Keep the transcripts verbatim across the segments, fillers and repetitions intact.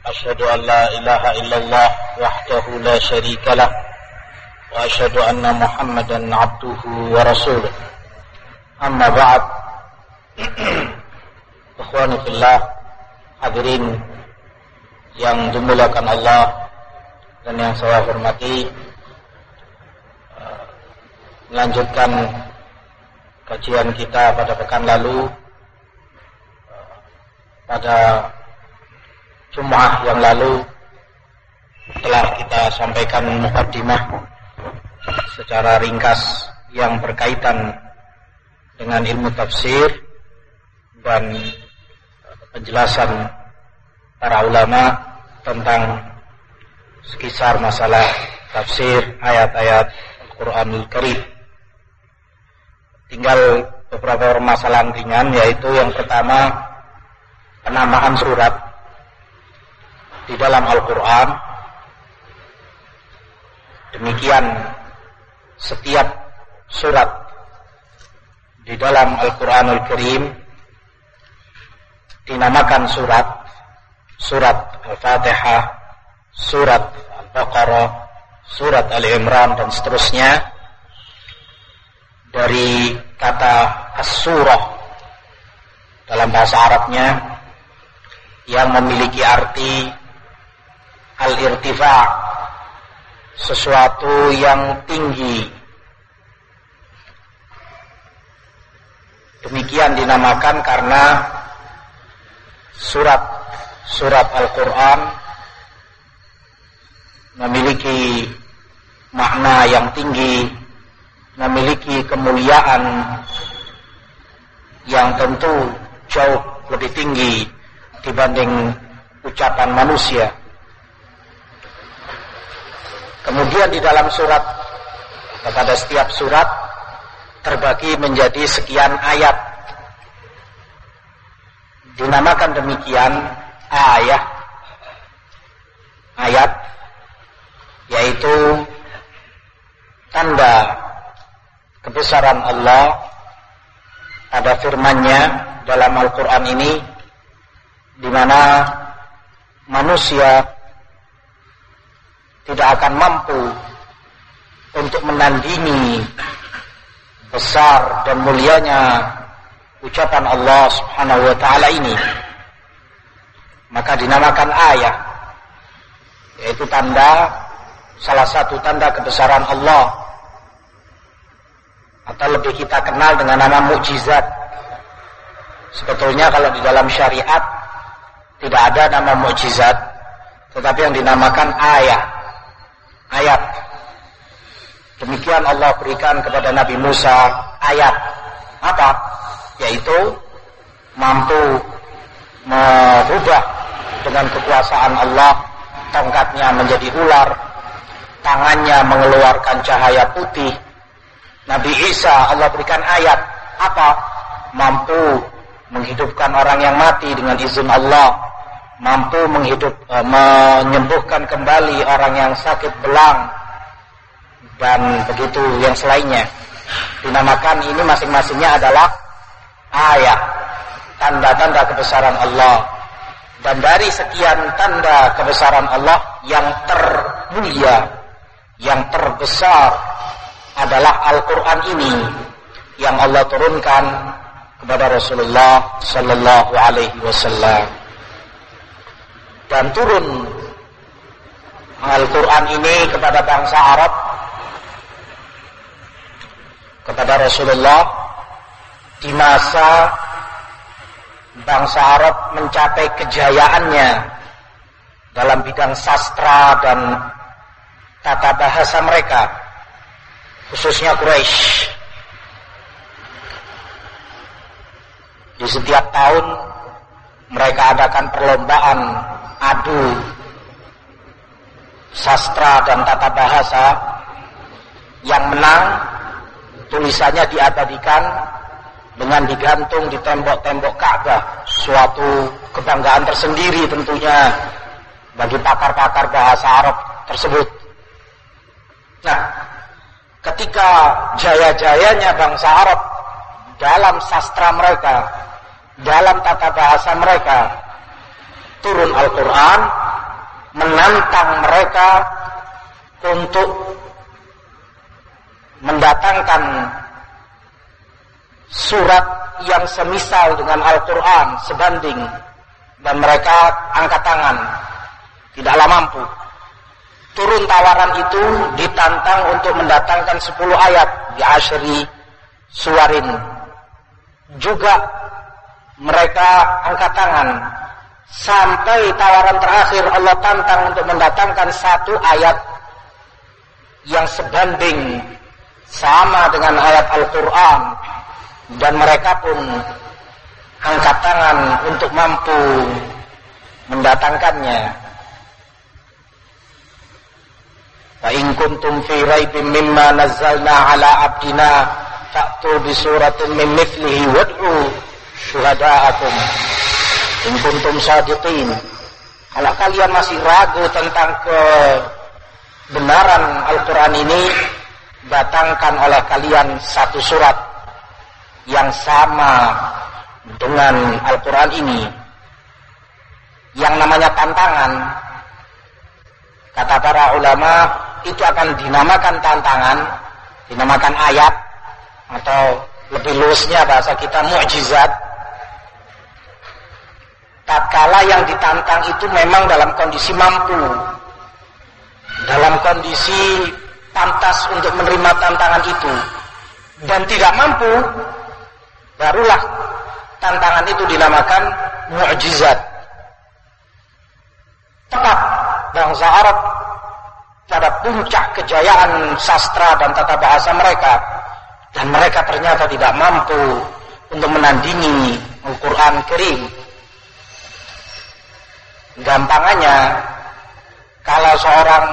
أشهد أن لا إله إلا الله وحده لا شريك له وأشهد أن محمدا عبده ورسوله أما بعد. Ikhwani fillah, hadirin yang dimuliakan Allah dan yang saya hormati, melanjutkan kajian kita pada pekan lalu. Pada Jumat yang lalu telah kita sampaikan mukaddimah secara ringkas yang berkaitan dengan ilmu tafsir dan penjelasan para ulama tentang sekisar masalah tafsir ayat-ayat Al-Quranul Karim. Tinggal beberapa permasalahan ringan, yaitu yang pertama, penamaan surat di dalam Al-Quran. Demikian setiap surat di dalam Al-Quranul Karim dinamakan surat, surat Al-Fatihah, surat Al-Baqarah, surat Al-Imran dan seterusnya, dari kata as-surah dalam bahasa Arabnya yang memiliki arti al-irtifa', sesuatu yang tinggi. Demikian dinamakan karena surat-surat Al-Quran memiliki makna yang tinggi, memiliki kemuliaan yang tentu jauh lebih tinggi dibanding ucapan manusia. Kemudian di dalam surat, pada setiap surat terbagi menjadi sekian ayat. Dinamakan demikian ayat. Ayat yaitu tanda kebesaran Allah pada firman-Nya dalam Al-Quran ini, di mana manusia tidak akan mampu untuk menandingi besar dan mulianya ucapan Allah Subhanahu wa taala ini. Maka dinamakan ayat, yaitu tanda, salah satu tanda kebesaran Allah, atau lebih kita kenal dengan nama mukjizat. Sebetulnya kalau di dalam syariat tidak ada nama mukjizat, tetapi yang dinamakan ayat. Ayat. Demikian Allah berikan kepada Nabi Musa ayat. Apa? Yaitu mampu merubah dengan kekuasaan Allah tongkatnya menjadi ular, tangannya mengeluarkan cahaya putih. Nabi Isa Allah berikan ayat. Apa? Mampu menghidupkan orang yang mati dengan izin Allah, mampu menghidup, e, menyembuhkan kembali orang yang sakit belang, dan begitu yang selainnya. Dinamakan ini masing-masingnya adalah ayat, tanda-tanda kebesaran Allah. Dan dari sekian tanda kebesaran Allah, yang termulia, yang terbesar adalah Al-Quran ini, yang Allah turunkan kepada Rasulullah sallallahu alaihi wasallam. Dan turun Al-Quran ini kepada bangsa Arab, kepada Rasulullah, di masa bangsa Arab mencapai kejayaannya dalam bidang sastra dan tata bahasa mereka, khususnya Quraisy. Di setiap tahun mereka adakan perlombaan adu sastra dan tata bahasa. Yang menang tulisannya diabadikan dengan digantung di tembok-tembok Ka'bah. Suatu kebanggaan tersendiri tentunya bagi pakar-pakar bahasa Arab tersebut. Nah, ketika jaya-jayanya bangsa Arab dalam sastra mereka, dalam tata bahasa mereka, turun Al-Quran, menantang mereka untuk mendatangkan surat yang semisal dengan Al-Quran sebanding, dan mereka angkat tangan, tidaklah mampu. Turun tawaran itu, ditantang untuk mendatangkan sepuluh ayat di asyri suwarin. Juga mereka angkat tangan, sampai tawaran terakhir Allah tantang untuk mendatangkan satu ayat yang sebanding sama dengan ayat Al-Quran, dan mereka pun angkat tangan untuk mampu mendatangkannya. Fa in kuntum fi raibin mimma nazzalna ala abdina fa'tu bi suratin min mithlihi wad'u syuhada'akum in kuntum shadiqin. Kalau kalian masih ragu tentang kebenaran Al-Quran ini, datangkan oleh kalian satu surat yang sama dengan Al-Quran ini. Yang namanya tantangan, kata para ulama, itu akan dinamakan tantangan, dinamakan ayat, atau lebih luasnya bahasa kita mukjizat, tatkala yang ditantang itu memang dalam kondisi mampu, dalam kondisi pantas untuk menerima tantangan itu, dan tidak mampu, barulah tantangan itu dinamakan mukjizat. Tepat bangsa Arab pada puncak kejayaan sastra dan tata bahasa mereka, dan mereka ternyata tidak mampu untuk menandingi Al-Quran Karim. Gampangannya, kalau seorang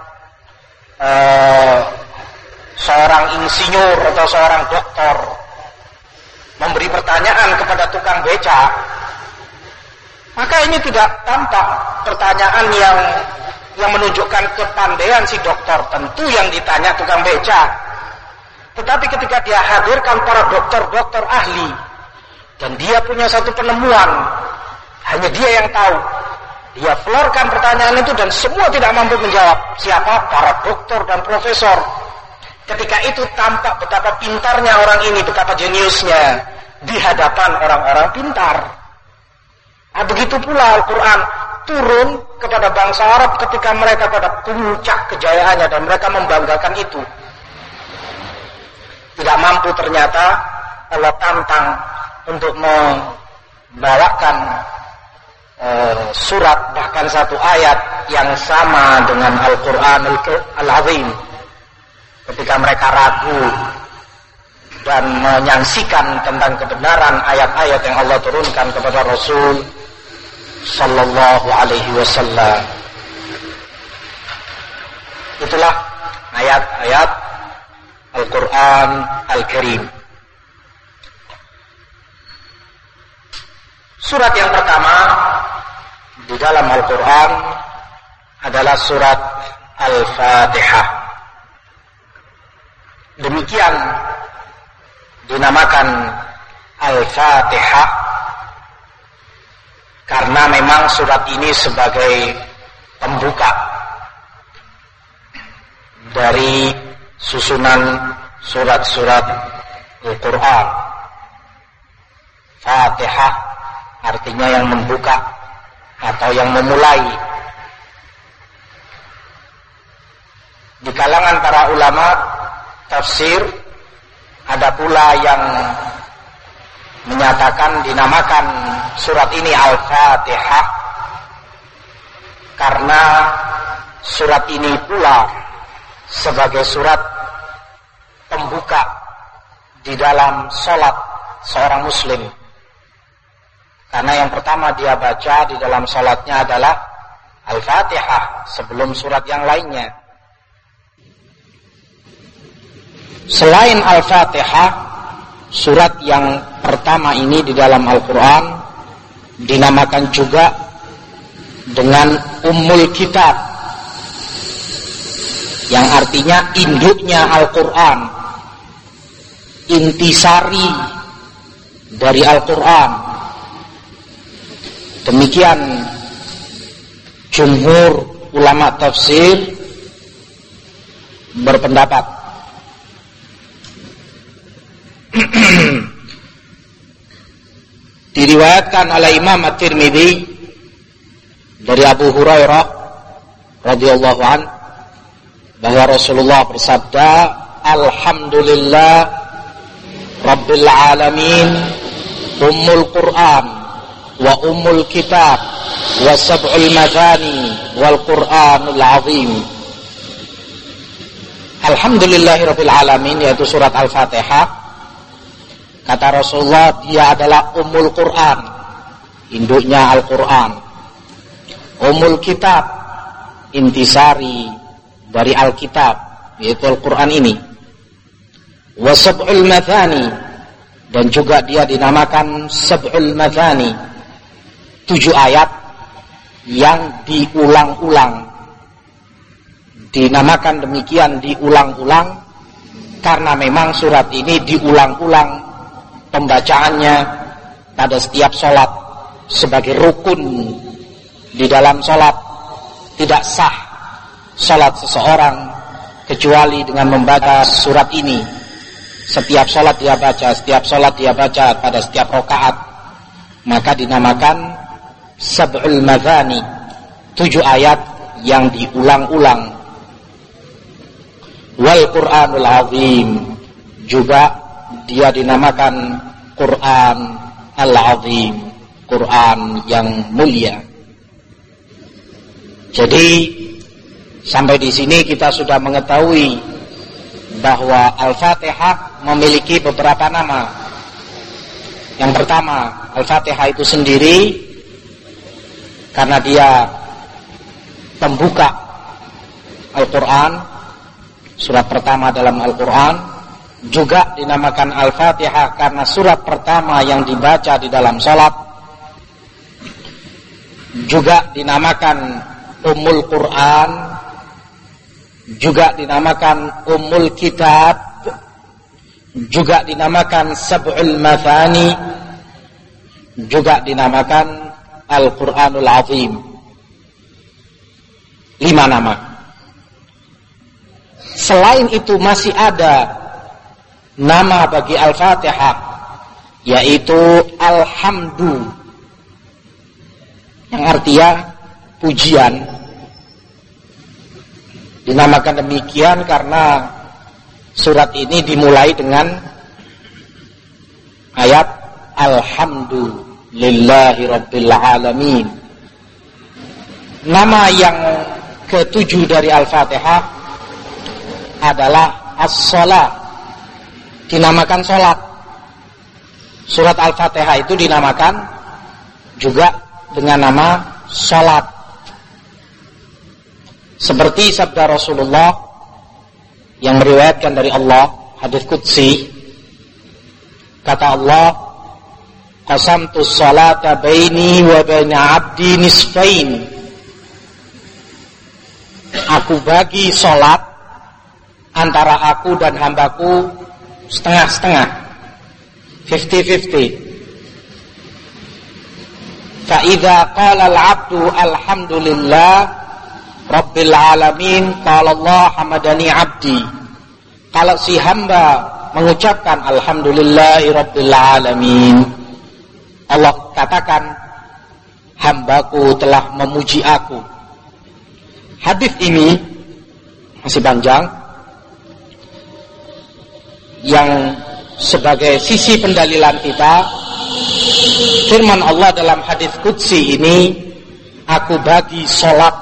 eh, seorang insinyur atau seorang doktor memberi pertanyaan kepada tukang beca, maka ini tidak tampak pertanyaan yang yang menunjukkan kepandaian si dokter. Tentu yang ditanya tukang beca. Tetapi ketika dia hadirkan para dokter-dokter ahli, dan dia punya satu penemuan, hanya dia yang tahu, dia florkan pertanyaan itu dan semua tidak mampu menjawab. Siapa? Para dokter dan profesor. Ketika itu tampak betapa pintarnya orang ini, betapa jeniusnya di hadapan orang-orang pintar. Nah, begitu pula Al-Quran turun kepada bangsa Arab ketika mereka pada puncak kejayaannya, dan mereka membanggakan itu. Tidak mampu ternyata, Allah tantang untuk membawakan uh, surat, bahkan satu ayat yang sama dengan Al-Quran Al-Azim. Ketika mereka ragu dan menyaksikan tentang kebenaran ayat-ayat yang Allah turunkan kepada Rasul Sallallahu Alaihi Wasallam. Itulah ayat-ayat Al-Quran Al-Karim. Surat yang pertama di dalam Al-Quran adalah surat Al-Fatihah. Demikian dinamakan Al-Fatihah karena memang surat ini sebagai pembuka dari susunan surat-surat Al-Quran. Fatihah artinya yang membuka atau yang memulai. Di kalangan para ulama tafsir ada pula yang menyatakan dinamakan surat ini Al-Fatihah karena surat ini pula sebagai surat pembuka di dalam sholat seorang muslim. Karena yang pertama dia baca di dalam sholatnya adalah Al-Fatihah sebelum surat yang lainnya. Selain Al-Fatihah, surat yang pertama ini di dalam Al-Quran dinamakan juga dengan Ummul Kitab, yang artinya induknya Al-Quran, intisari dari Al-Quran. Demikian jumhur ulama tafsir berpendapat diriwayatkan oleh Imam At-Tirmidzi dari Abu Hurairah radhiyallahu an bahwa Rasulullah bersabda, alhamdulillah rabbil alamin ummul Quran wa ummul kitab wa sab'ul madani wal Qur'anul azim. Alhamdulillahi rabbil alamin, yaitu surat Al-Fatihah. Kata Rasulullah, dia adalah ummul Quran, induknya Al-Quran. Ummul kitab, intisari dari Alkitab, yaitu Al-Quran ini. Wa sab'ul madani, dan juga dia dinamakan sab'ul madani, tujuh ayat yang diulang-ulang. Dinamakan demikian diulang-ulang karena memang surat ini diulang-ulang pembacaannya pada setiap sholat sebagai rukun di dalam sholat. Tidak sah sholat seseorang kecuali dengan membaca surat ini. Setiap sholat dia baca, setiap sholat dia baca pada setiap rakaat, maka dinamakan sab'ul madani, tujuh ayat yang diulang-ulang. Wal Qur'anul azim, juga dia dinamakan Quran al-azim, Quran yang mulia. Jadi sampai di sini kita sudah mengetahui bahwa Al-Fatihah memiliki beberapa nama. Yang pertama, Al-Fatihah itu sendiri karena dia pembuka Al-Quran, surat pertama dalam Al-Quran. Juga dinamakan Al-Fatihah karena surat pertama yang dibaca di dalam salat. Juga dinamakan Ummul Quran, juga dinamakan Ummul Kitab, juga dinamakan Sab'ul Mathani, juga dinamakan Al-Quranul Azim. Lima nama. Selain itu masih ada nama bagi Al-Fatihah, yaitu Alhamdu, yang artinya pujian. Dinamakan demikian karena surat ini dimulai dengan ayat Alhamdulillahi Rabbil Alamin. Nama yang ketujuh dari Al-Fatihah adalah As-Salat, dinamakan salat. Surat Al-Fatihah itu dinamakan juga dengan nama salat. Seperti sabda Rasulullah yang meriwayatkan dari Allah, hadits qudsi, kata Allah, qasamtu sholata baini wa baina abdi nisfain. Aku bagi sholat antara aku dan hambaku setengah-setengah, fifty-fifty. Fa idza qala al-'abdu alhamdulillah Rabbil Alamin, qala Allah hamadani abdi. Kalau si hamba mengucapkan alhamdulillahi Rabbil Alamin, Allah katakan hambaku telah memuji aku. Hadis ini masih panjang, yang sebagai sisi pendalilan kita, firman Allah dalam hadis qudsi ini, aku bagi sholat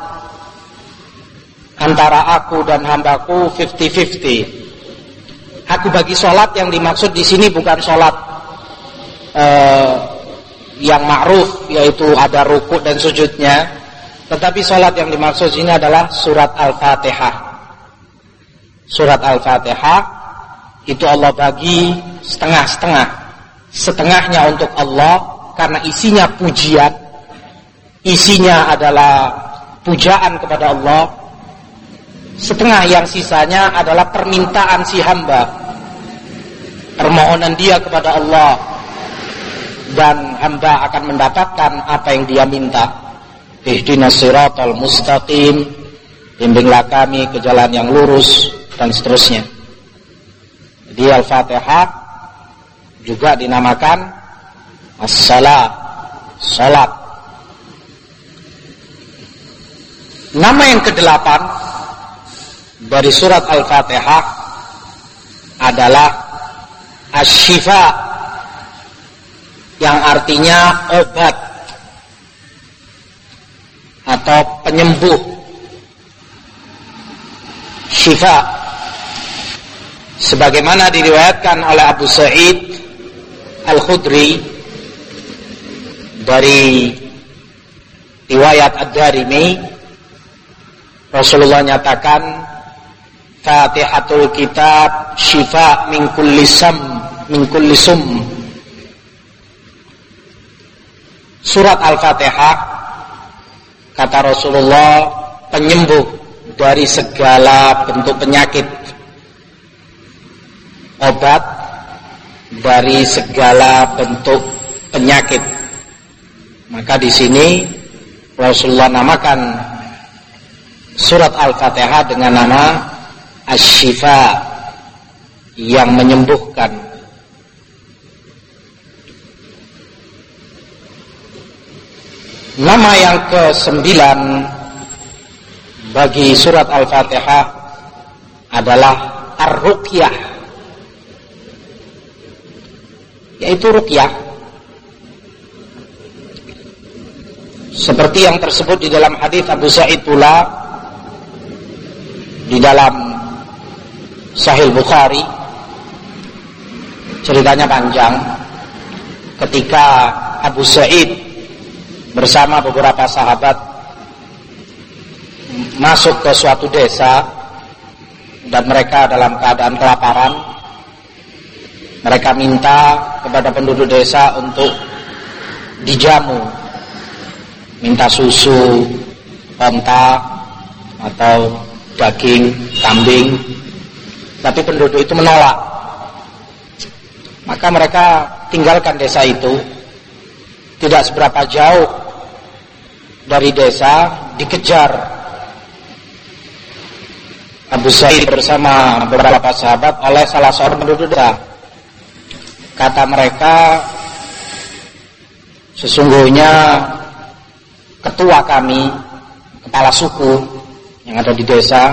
antara aku dan hambaku fifty-fifty. Aku bagi sholat yang dimaksud di sini bukan sholat uh, yang ma'ruf, yaitu ada rukuk dan sujudnya, tetapi sholat yang dimaksud ini adalah surat Al-Fatihah. Surat Al-Fatihah itu Allah bagi setengah-setengah. Setengahnya untuk Allah karena isinya pujian, isinya adalah pujaan kepada Allah. Setengah yang sisanya adalah permintaan si hamba, permohonan dia kepada Allah, dan hamba akan mendapatkan apa yang dia minta. ihdinas siratal mustaqim, bimbinglah kami ke jalan yang lurus, dan seterusnya. Jadi Al-Fatihah juga dinamakan as-salat, salat. Nama yang kedelapan dari surat Al-Fatihah adalah Asy-Syifa, yang artinya obat atau penyembuh. Syifa, sebagaimana diriwayatkan oleh Abu Sa'id Al-Khudri dari riwayat Ad-Darimi, Rasulullah nyatakan, Fatihatul kitab syifa min kulli sam min kulli sum. Surat Al-Fatihah, kata Rasulullah, penyembuh dari segala bentuk penyakit, obat dari segala bentuk penyakit. Maka di sini Rasulullah namakan surat Al-Fatihah dengan nama Asy-Syifa, yang menyembuhkan. Nama yang kesembilan bagi surat Al-Fatihah adalah Ar-Ruqyah, yaitu ruqyah, seperti yang tersebut di dalam hadis Abu Sa'id pula di dalam Sahih Bukhari. Ceritanya panjang. Ketika Abu Sa'id bersama beberapa sahabat masuk ke suatu desa dan mereka dalam keadaan kelaparan, mereka minta kepada penduduk desa untuk dijamu, minta susu onta atau daging kambing, tapi penduduk itu menolak. Maka mereka tinggalkan desa itu. Tidak seberapa jauh dari desa dikejar Abu Sa'id bersama beberapa sahabat oleh salah seorang penduduk desa. Kata mereka, sesungguhnya ketua kami, kepala suku yang ada di desa,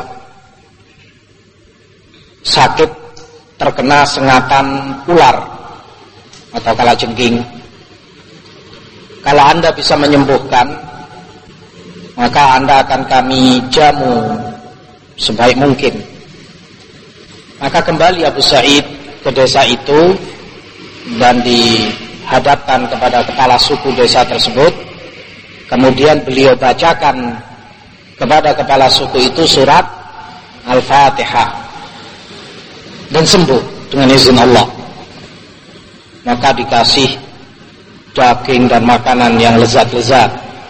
sakit terkena sengatan ular atau kalajengking. Kalau Anda bisa menyembuhkan, maka Anda akan kami jamu sebaik mungkin. Maka kembali Abu Sa'id ke desa itu dan dihadapkan kepada kepala suku desa tersebut. Kemudian beliau bacakan kepada kepala suku itu surat Al-Fatihah dan sembuh dengan izin Allah. Maka dikasih daging dan makanan yang lezat-lezat.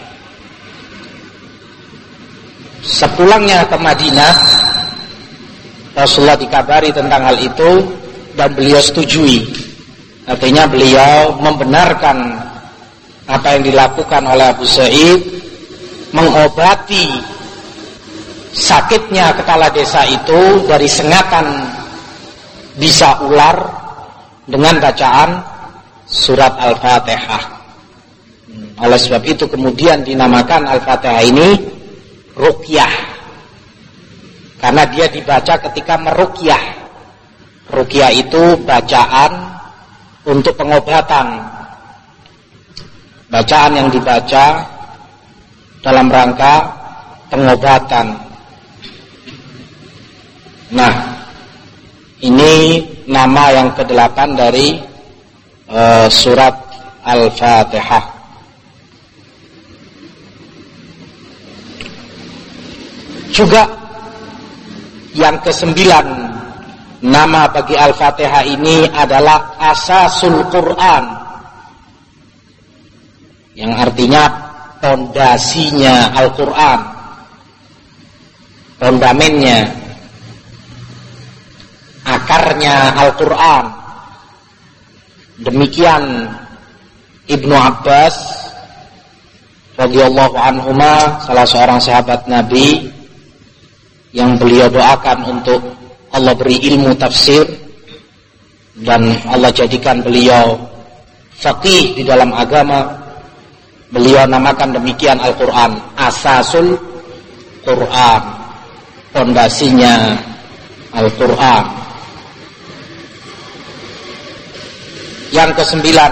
Sepulangnya ke Madinah, Rasulullah dikabari tentang hal itu dan beliau setujui. Artinya beliau membenarkan apa yang dilakukan oleh Abu Sa'id, mengobati sakitnya kepala desa itu dari sengatan bisa ular dengan bacaan surat Al-Fatihah. Oleh sebab itu kemudian dinamakan Al-Fatihah ini ruqyah, karena dia dibaca ketika meruqyah. Ruqyah itu bacaan untuk pengobatan, bacaan yang dibaca dalam rangka pengobatan. Nah, ini nama yang kedelapan dari Uh, surat Al-Fatihah. Juga yang kesembilan nama bagi Al-Fatihah ini adalah Asasul Quran, yang artinya pondasinya Al-Quran, fondamennya, akarnya Al-Quran. Demikian Ibnu Abbas radhiyallahu anhuma, salah seorang sahabat Nabi yang beliau doakan untuk Allah beri ilmu tafsir dan Allah jadikan beliau faqih di dalam agama. Beliau namakan demikian Al-Quran Asasul Quran, fondasinya Al-Quran. Yang kesembilan,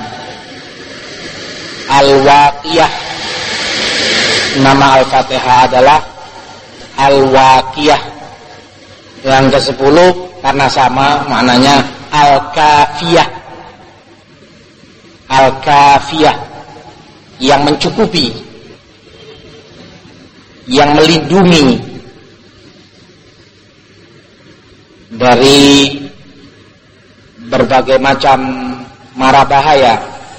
Al-Waqiyah. Nama Al-Fatihah adalah Al-Waqiyah. Yang kesepuluh, karena sama maknanya, Al-Kafiyah. Al-Kafiyah, yang mencukupi, yang melindungi dari berbagai macam mara bahaya,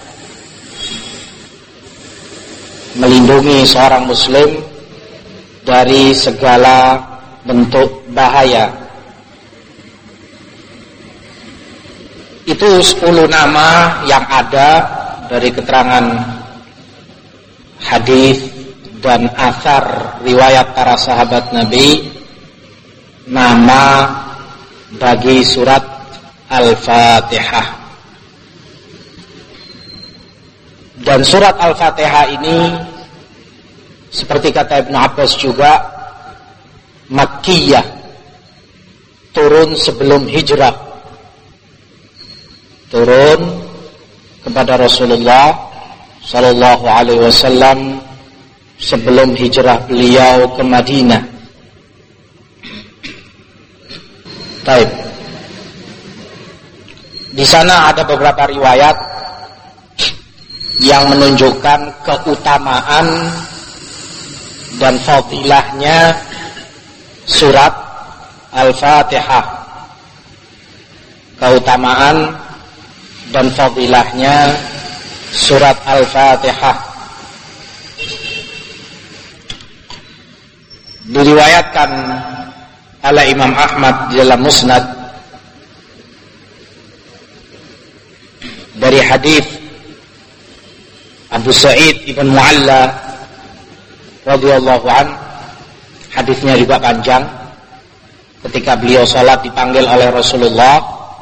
melindungi seorang muslim dari segala bentuk bahaya. Itu sepuluh nama yang ada dari keterangan hadis dan athar riwayat para sahabat Nabi, nama bagi surat Al-Fatihah. Dan surat Al-Fatihah ini, seperti kata Ibnu Abbas juga, Makkiyah, turun sebelum hijrah, turun kepada Rasulullah sallallahu alaihi wasallam sebelum hijrah beliau ke Madinah. Baik. Di sana ada beberapa riwayat yang menunjukkan keutamaan dan fadilahnya surat Al-Fatihah. Keutamaan dan fadilahnya surat Al-Fatihah. Diriwayatkan oleh Imam Ahmad di dalam Musnad dari hadis Abu Sa'id ibn Mu'alla radhiyallahu an. Hadisnya juga panjang. Ketika beliau salat dipanggil oleh Rasulullah,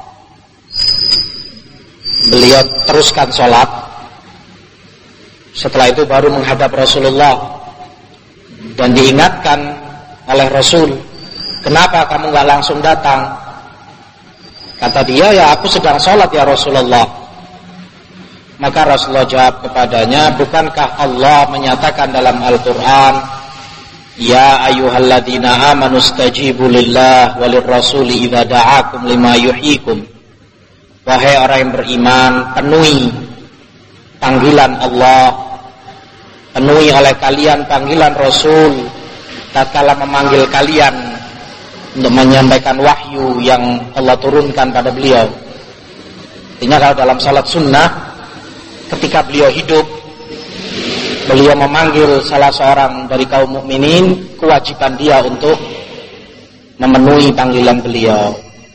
beliau teruskan salat. Setelah itu baru menghadap Rasulullah dan diingatkan oleh Rasul, "Kenapa kamu enggak langsung datang?" Kata dia, "Ya aku sedang salat ya Rasulullah." Maka Rasulullah jawab kepadanya, "Bukankah Allah menyatakan dalam Al-Quran, Ya ayyuhalladzina amanu stajibu lillah walir rasuli idza da'akum lima yuhyikum." Wahai orang yang beriman, penuhi panggilan Allah, penuhi oleh kalian panggilan Rasul tatkala memanggil kalian untuk menyampaikan wahyu yang Allah turunkan pada beliau. Artinya kalau dalam salat sunnah, ketika beliau hidup, beliau memanggil salah seorang dari kaum mukminin, kewajiban dia untuk memenuhi panggilan beliau.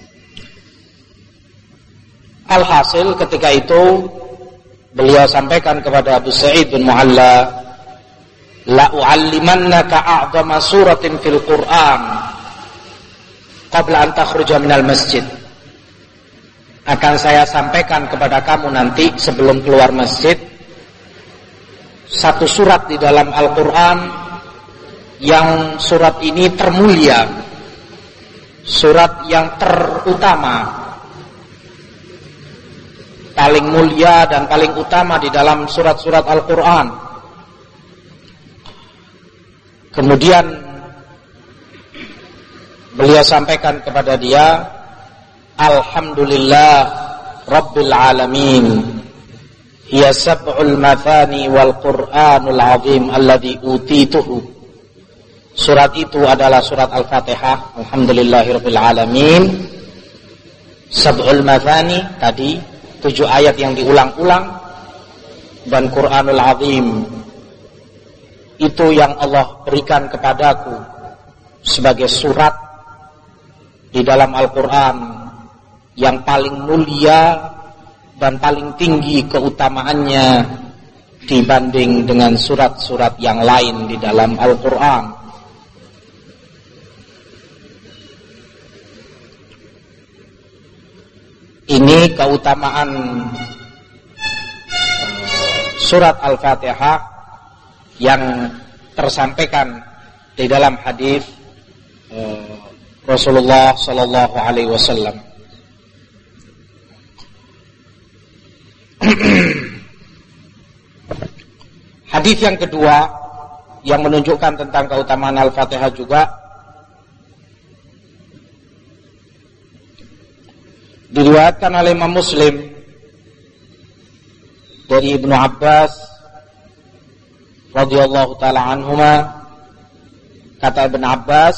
Alhasil ketika itu beliau sampaikan kepada Abu Sa'id bin Mu'alla, "La u'allimannaka a'zama suratin fil Qur'an qabla an takhruja minal masjid." Akan saya sampaikan kepada kamu nanti sebelum keluar masjid satu surat di dalam Al-Quran yang surat ini termulia, surat yang terutama, paling mulia dan paling utama di dalam surat-surat Al-Quran. Kemudian beliau sampaikan kepada dia, "Alhamdulillah Rabbil Alamin, hiya sab'ul mathani wal Qur'anul azim alladhi utituhu." Surat itu adalah surat Al-Fatihah. Alhamdulillahi Rabbil Alamin. Sab'ul mathani tadi tujuh ayat yang diulang-ulang, dan Qur'anul azim itu yang Allah berikan kepadaku sebagai surat di dalam Al-Quran yang paling mulia dan paling tinggi keutamaannya, dibanding dengan surat-surat yang lain di dalam Al-Quran. Ini keutamaan surat Al-Fatihah yang tersampaikan di dalam hadis uh, Rasulullah sallallahu alaihi wasallam. Hadis yang kedua yang menunjukkan tentang keutamaan Al-Fatihah juga diriwayatkan oleh Imam Muslim dari Ibnu Abbas radhiyallahu taala anhuma. Kata Ibnu Abbas,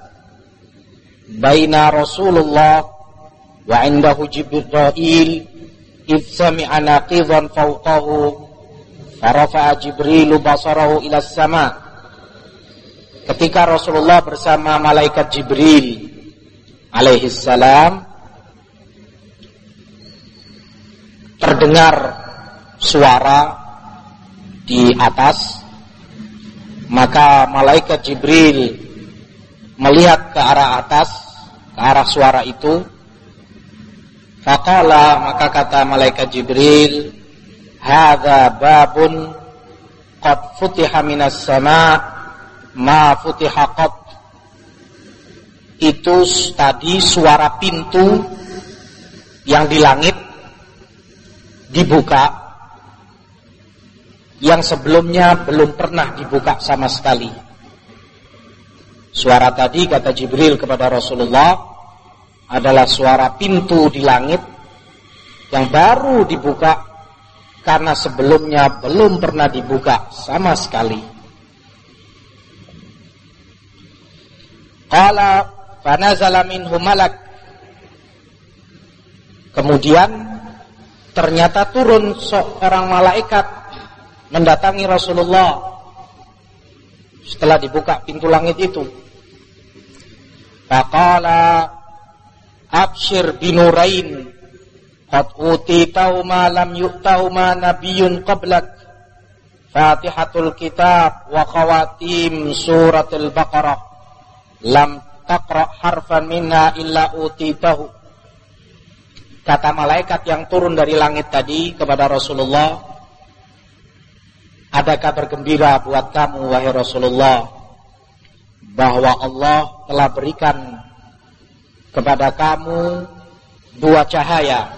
baina Rasulullah wa indahu Jibril id sami'a naqidan fawqahu farafa'a Jibrilu basarahu ila sama. Ketika Rasulullah bersama malaikat Jibril alaihi salam, terdengar suara di atas, maka malaikat Jibril melihat ke arah atas, ke arah suara itu. Faqala, maka kata malaikat Jibril, hadza babun qad futiha minas sama ma futiha qad. Itu tadi suara pintu yang di langit dibuka, yang sebelumnya belum pernah dibuka sama sekali. Suara tadi, kata Jibril kepada Rasulullah, adalah suara pintu di langit yang baru dibuka karena sebelumnya belum pernah dibuka sama sekali. Qala fanazala minhu malak. Kemudian ternyata turun seorang malaikat mendatangi Rasulullah setelah dibuka pintu langit itu. Faqala abshir binurain qad utitau ma lam yu'tau ma nabiyyun qablak Fatihatul kitab wa khawatim suratul Baqarah lam taqra harfan minna illa utitahu. Kata malaikat yang turun dari langit tadi kepada Rasulullah, ada kabar gembira buat kamu wahai Rasulullah, bahwa Allah telah berikan kepada kamu dua cahaya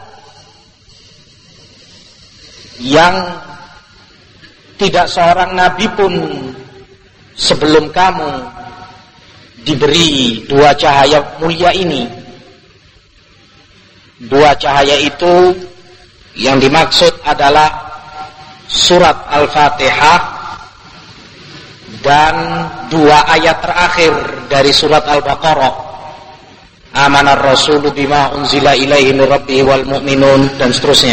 yang tidak seorang nabi pun sebelum kamu diberi dua cahaya mulia ini. Dua cahaya itu yang dimaksud adalah surat Al-Fatihah dan dua ayat terakhir dari surat Al-Baqarah, amanar rasulu bima unzila ilaihi min rabbihi wal mu'minun, dan seterusnya.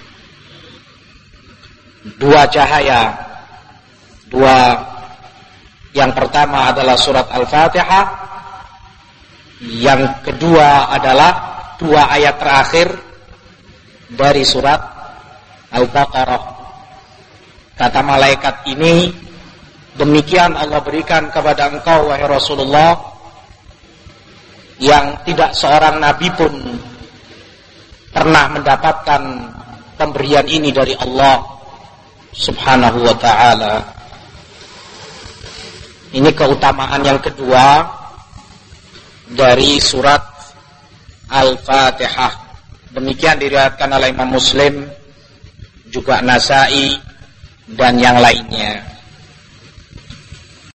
Dua cahaya, dua, yang pertama adalah surat Al-Fatihah, yang kedua adalah dua ayat terakhir dari surat Al-Baqarah. Kata malaikat ini, demikian Allah berikan kepada engkau wahai Rasulullah, yang tidak seorang nabi pun pernah mendapatkan pemberian ini dari Allah Subhanahu wa ta'ala. Ini keutamaan yang kedua dari surat Al-Fatihah. Demikian diriwayatkan oleh Imam Muslim, juga Nasa'i, dan yang lainnya.